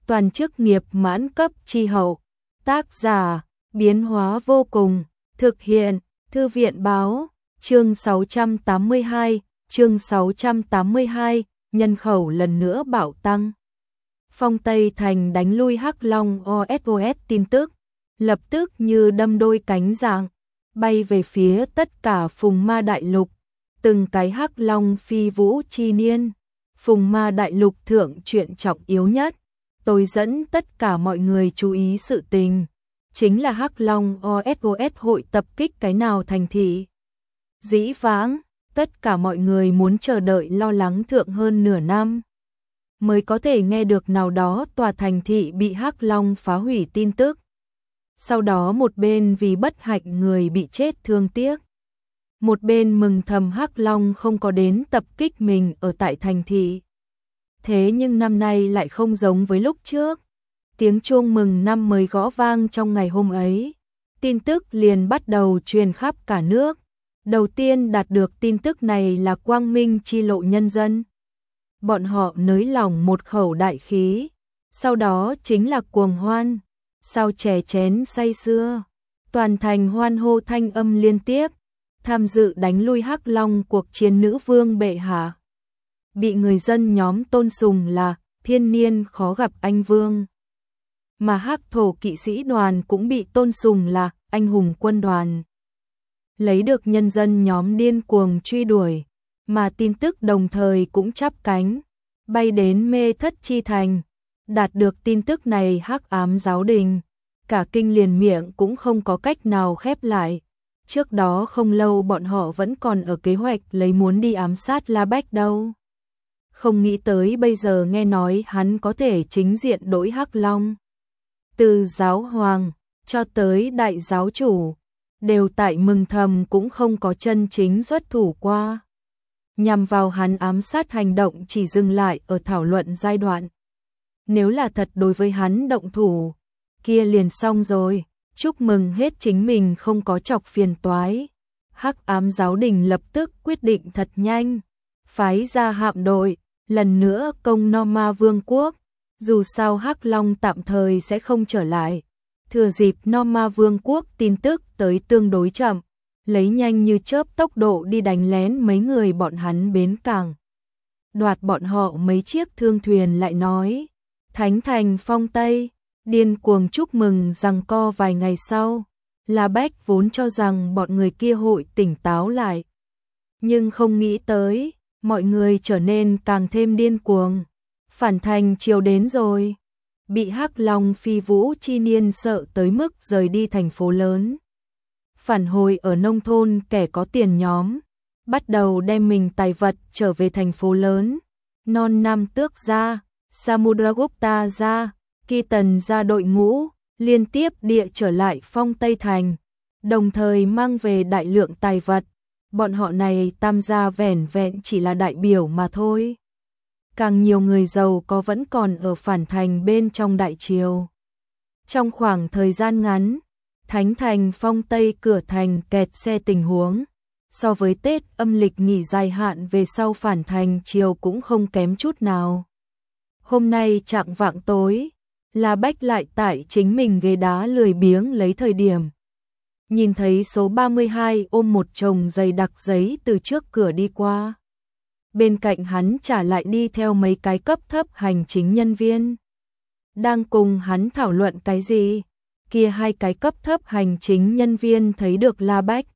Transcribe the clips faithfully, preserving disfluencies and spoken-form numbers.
toàn chức nghiệp mãn cấp chi hậu. Tác giả, biến hóa vô cùng, thực hiện, Thư viện báo, chương sáu trăm tám mươi hai, chương sáu trăm tám mươi hai, nhân khẩu lần nữa bạo tăng. Phong Tây Thành đánh lui Hắc Long o ét o ét tin tức, lập tức như đâm đôi cánh giang, bay về phía tất cả Phùng Ma Đại Lục, từng cái Hắc Long phi vũ chi niên. Phùng Ma Đại Lục thượng chuyện trọng yếu nhất, tôi dẫn tất cả mọi người chú ý sự tình, chính là Hắc Long o ét o ét hội tập kích cái nào thành thị. Dĩ vãng, tất cả mọi người muốn chờ đợi lo lắng thượng hơn nửa năm, mới có thể nghe được nào đó tòa thành thị bị Hắc Long phá hủy tin tức. Sau đó một bên vì bất hạnh người bị chết thương tiếc, một bên mừng thầm Hắc Long không có đến tập kích mình ở tại thành thị. Thế nhưng năm nay lại không giống với lúc trước. Tiếng chuông mừng năm mới gõ vang trong ngày hôm ấy, tin tức liền bắt đầu truyền khắp cả nước. Đầu tiên đạt được tin tức này là Quang Minh chi lộ nhân dân. Bọn họ nới lỏng một khẩu đại khí, sau đó chính là cuồng hoan, sao chè chén say sưa, toàn thành hoan hô thanh âm liên tiếp, tham dự đánh lui Hắc Long cuộc chiến nữ vương bệ hạ. Bị người dân nhóm tôn sùng là thiên niên khó gặp anh vương. Mà Hắc Thổ kỵ sĩ đoàn cũng bị tôn sùng là anh hùng quân đoàn. Lấy được nhân dân nhóm điên cuồng truy đuổi, mà tin tức đồng thời cũng chắp cánh, bay đến Mê Thất Chi Thành. Đạt được tin tức này Hắc Ám giáo đình, cả kinh liền miệng cũng không có cách nào khép lại. Trước đó không lâu bọn họ vẫn còn ở kế hoạch lấy muốn đi ám sát La Bách đâu. Không nghĩ tới bây giờ nghe nói hắn có thể chính diện đối Hắc Long. Từ giáo hoàng cho tới đại giáo chủ, đều tại mừng thầm cũng không có chân chính xuất thủ qua. Nhằm vào hắn ám sát hành động chỉ dừng lại ở thảo luận giai đoạn. Nếu là thật đối với hắn động thủ, kia liền xong rồi, chúc mừng hết chính mình không có chọc phiền toái. Hắc Ám giáo đình lập tức quyết định thật nhanh, phái ra hạm đội, lần nữa công Norma Vương quốc. Dù sao Hắc Long tạm thời sẽ không trở lại, thừa dịp Norma Vương quốc tin tức tới tương đối chậm, lấy nhanh như chớp tốc độ đi đánh lén mấy người bọn hắn bến cảng, đoạt bọn họ mấy chiếc thương thuyền. Lại nói Thánh thành Phong Tây điên cuồng chúc mừng rằng co vài ngày sau, La Bách vốn cho rằng bọn người kia hội tỉnh táo lại, nhưng không nghĩ tới mọi người trở nên càng thêm điên cuồng. Phản thành chiều đến rồi, bị Hắc Long phi vũ chi niên sợ tới mức rời đi thành phố lớn. Phản hồi ở nông thôn kẻ có tiền nhóm, bắt đầu đem mình tài vật trở về thành phố lớn. Non Nam Tước gia, Samudragupta gia, Kỳ Tần gia đội ngũ, liên tiếp địa trở lại Phong Tây Thành, đồng thời mang về đại lượng tài vật. Bọn họ này tam gia vẻn vẹn chỉ là đại biểu mà thôi. Càng nhiều người giàu có vẫn còn ở phản thành bên trong đại triều. Trong khoảng thời gian ngắn, Thánh thành Phong Tây cửa thành kẹt xe tình huống, so với Tết âm lịch nghỉ dài hạn về sau phản thành chiều cũng không kém chút nào. Hôm nay chạng vạng tối, La Bách lại tại chính mình ghế đá lười biếng lấy thời điểm. Nhìn thấy số ba mươi hai ôm một chồng dày đặc giấy từ trước cửa đi qua. Bên cạnh hắn trả lại đi theo mấy cái cấp thấp hành chính nhân viên. Đang cùng hắn thảo luận cái gì? Kia hai cái cấp thấp hành chính nhân viên thấy được La Bách,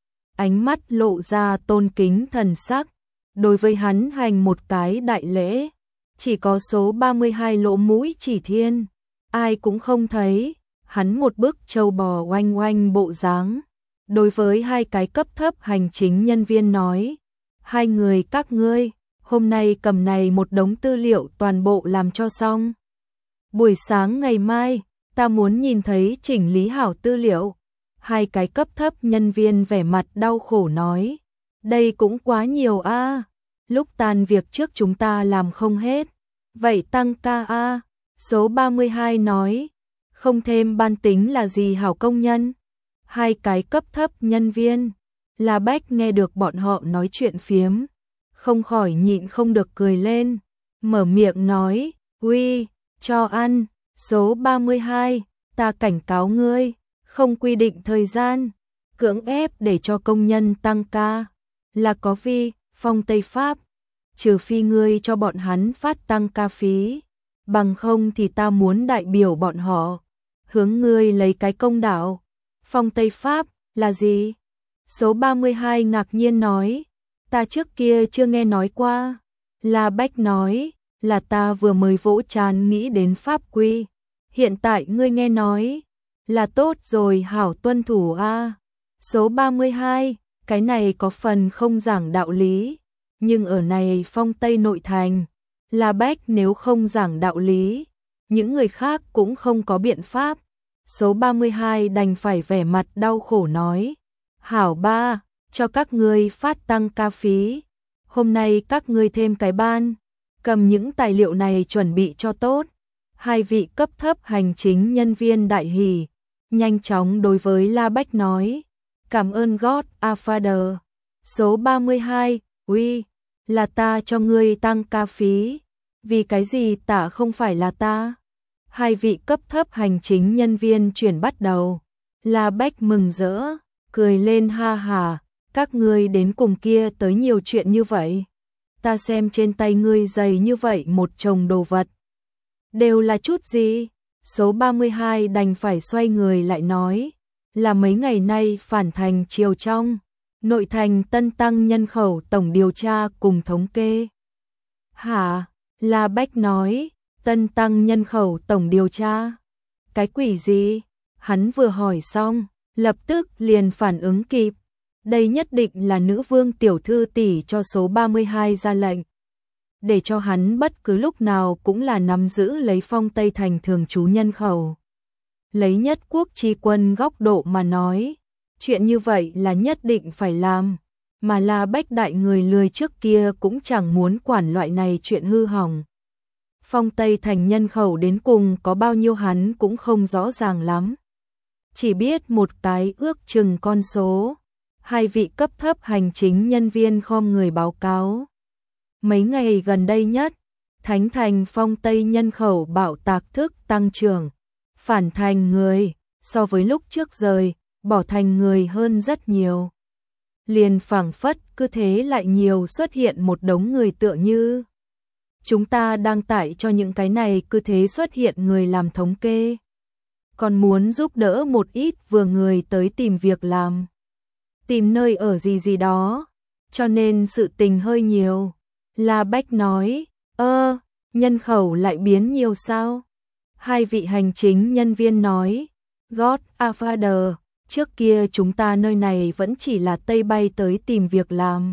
ánh mắt lộ ra tôn kính thần sắc, đối với hắn hành một cái đại lễ. Chỉ có số ba mươi hai lỗ mũi chỉ thiên, ai cũng không thấy. Hắn một bức trâu bò oanh oanh bộ dáng, đối với hai cái cấp thấp hành chính nhân viên nói: hai người các ngươi, hôm nay cầm này một đống tư liệu toàn bộ làm cho xong. Buổi sáng ngày mai, ta muốn nhìn thấy chỉnh lý hảo tư liệu. Hai cái cấp thấp nhân viên vẻ mặt đau khổ nói: đây cũng quá nhiều a, lúc tan việc trước chúng ta làm không hết, vậy tăng ca a. Số ba mươi hai nói: không thêm ban tính là gì hảo công nhân. Hai cái cấp thấp nhân viên, La Bách nghe được bọn họ nói chuyện phiếm, không khỏi nhịn không được cười lên, mở miệng nói: uy, cho ăn. Số ba mươi hai, ta cảnh cáo ngươi, không quy định thời gian, cưỡng ép để cho công nhân tăng ca, là có vi phong Tây Pháp, trừ phi ngươi cho bọn hắn phát tăng ca phí, bằng không thì ta muốn đại biểu bọn họ, hướng ngươi lấy cái công đạo. Phong Tây Pháp là gì? Số ba mươi hai ngạc nhiên nói, ta trước kia chưa nghe nói qua. La Bách nói, là ta vừa mới vỗ trán nghĩ đến pháp quy, hiện tại ngươi nghe nói, là tốt rồi, hảo tuân thủ a. Số ba mươi hai, cái này có phần không giảng đạo lý, nhưng ở này Phong Tây nội thành, La Bách nếu không giảng đạo lý, những người khác cũng không có biện pháp. Số ba mươi hai đành phải vẻ mặt đau khổ nói, hảo ba, cho các ngươi phát tăng ca phí, hôm nay các ngươi thêm cái ban, cầm những tài liệu này chuẩn bị cho tốt. Hai vị cấp thấp hành chính nhân viên đại hỉ, nhanh chóng đối với La Bách nói, cảm ơn God a Father. Số ba mươi hai, uy, là ta cho ngươi tăng ca phí, vì cái gì tả không phải là ta? Hai vị cấp thấp hành chính nhân viên chuyển bắt đầu. La Bách mừng rỡ, cười lên ha hà, các ngươi đến cùng kia tới nhiều chuyện như vậy. Ta xem trên tay ngươi dày như vậy một chồng đồ vật. Đều là chút gì? Số ba mươi hai đành phải xoay người lại nói, là mấy ngày nay phản thành triều trong, nội thành tân tăng nhân khẩu tổng điều tra cùng thống kê. Hả? La Bách nói, tân tăng nhân khẩu tổng điều tra. Cái quỷ gì? Hắn vừa hỏi xong, lập tức liền phản ứng kịp. Đây nhất định là nữ vương tiểu thư tỷ cho số ba mươi hai ra lệnh, để cho hắn bất cứ lúc nào cũng là nắm giữ lấy Phong Tây thành thường trú nhân khẩu. Lấy nhất quốc chi quân góc độ mà nói, chuyện như vậy là nhất định phải làm, mà La Bách đại người lười trước kia cũng chẳng muốn quản loại này chuyện hư hỏng. Phong Tây thành nhân khẩu đến cùng có bao nhiêu hắn cũng không rõ ràng lắm. Chỉ biết một cái ước chừng con số. Hai vị cấp thấp hành chính nhân viên khom người báo cáo. Mấy ngày gần đây nhất, Thánh thành Phong Tây nhân khẩu bạo tạc thức tăng trưởng, phản thành người, so với lúc trước rời, bỏ thành người hơn rất nhiều. Liền phảng phất cứ thế lại nhiều xuất hiện một đống người tựa như. Chúng ta đang tải cho những cái này cứ thế xuất hiện người làm thống kê. Còn muốn giúp đỡ một ít vừa người tới tìm việc làm. Tìm nơi ở gì gì đó, cho nên sự tình hơi nhiều. La Bách nói, ơ, nhân khẩu lại biến nhiều sao? Hai vị hành chính nhân viên nói, God a Father, trước kia chúng ta nơi này vẫn chỉ là Tây bay tới tìm việc làm.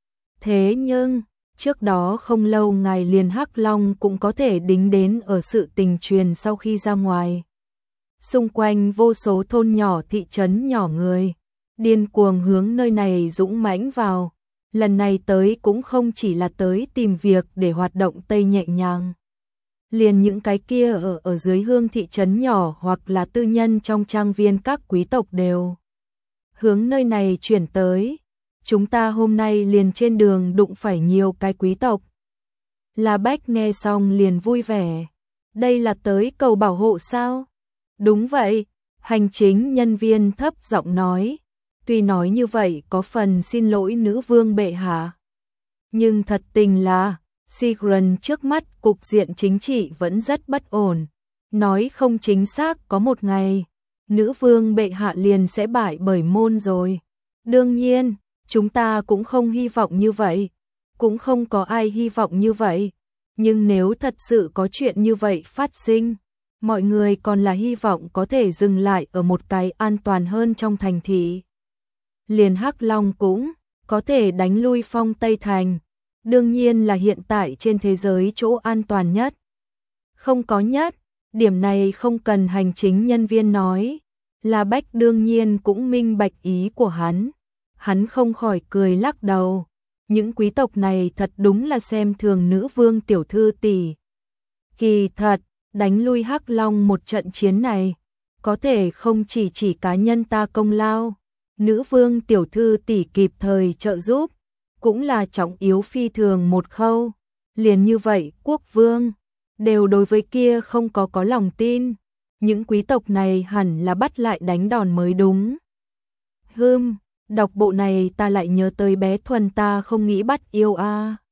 Thế nhưng, trước đó không lâu ngài liền Hắc Long cũng có thể đính đến ở sự tình truyền sau khi ra ngoài. Xung quanh vô số thôn nhỏ thị trấn nhỏ người, điên cuồng hướng nơi này dũng mãnh vào. Lần này tới cũng không chỉ là tới tìm việc để hoạt động Tây nhẹ nhàng. Liền những cái kia ở ở dưới hương thị trấn nhỏ hoặc là tư nhân trong trang viên các quý tộc đều hướng nơi này chuyển tới. Chúng ta hôm nay liền trên đường đụng phải nhiều cái quý tộc. La Bách nghe xong liền vui vẻ. Đây là tới cầu bảo hộ sao? Đúng vậy, hành chính nhân viên thấp giọng nói. Tuy nói như vậy có phần xin lỗi nữ vương bệ hạ. Nhưng thật tình là, Sigurd trước mắt cục diện chính trị vẫn rất bất ổn. Nói không chính xác có một ngày, nữ vương bệ hạ liền sẽ bại bởi môn rồi. Đương nhiên, chúng ta cũng không hy vọng như vậy. Cũng không có ai hy vọng như vậy. Nhưng nếu thật sự có chuyện như vậy phát sinh, mọi người còn là hy vọng có thể dừng lại ở một cái an toàn hơn trong thành thị. Liền Hắc Long cũng có thể đánh lui Phong Tây Thành. Đương nhiên là hiện tại trên thế giới chỗ an toàn nhất. Không có nhất, điểm này không cần hành chính nhân viên nói. La Bách đương nhiên cũng minh bạch ý của hắn. Hắn không khỏi cười lắc đầu. Những quý tộc này thật đúng là xem thường nữ vương tiểu thư tỷ. Kỳ thật, đánh lui Hắc Long một trận chiến này, có thể không chỉ chỉ cá nhân ta công lao. Nữ vương tiểu thư tỷ kịp thời trợ giúp, cũng là trọng yếu phi thường một khâu. Liền như vậy, quốc vương đều đối với kia không có có lòng tin. Những quý tộc này hẳn là bắt lại đánh đòn mới đúng. Hừm, đọc bộ này ta lại nhớ tới bé Thuần ta không nghĩ bắt yêu a.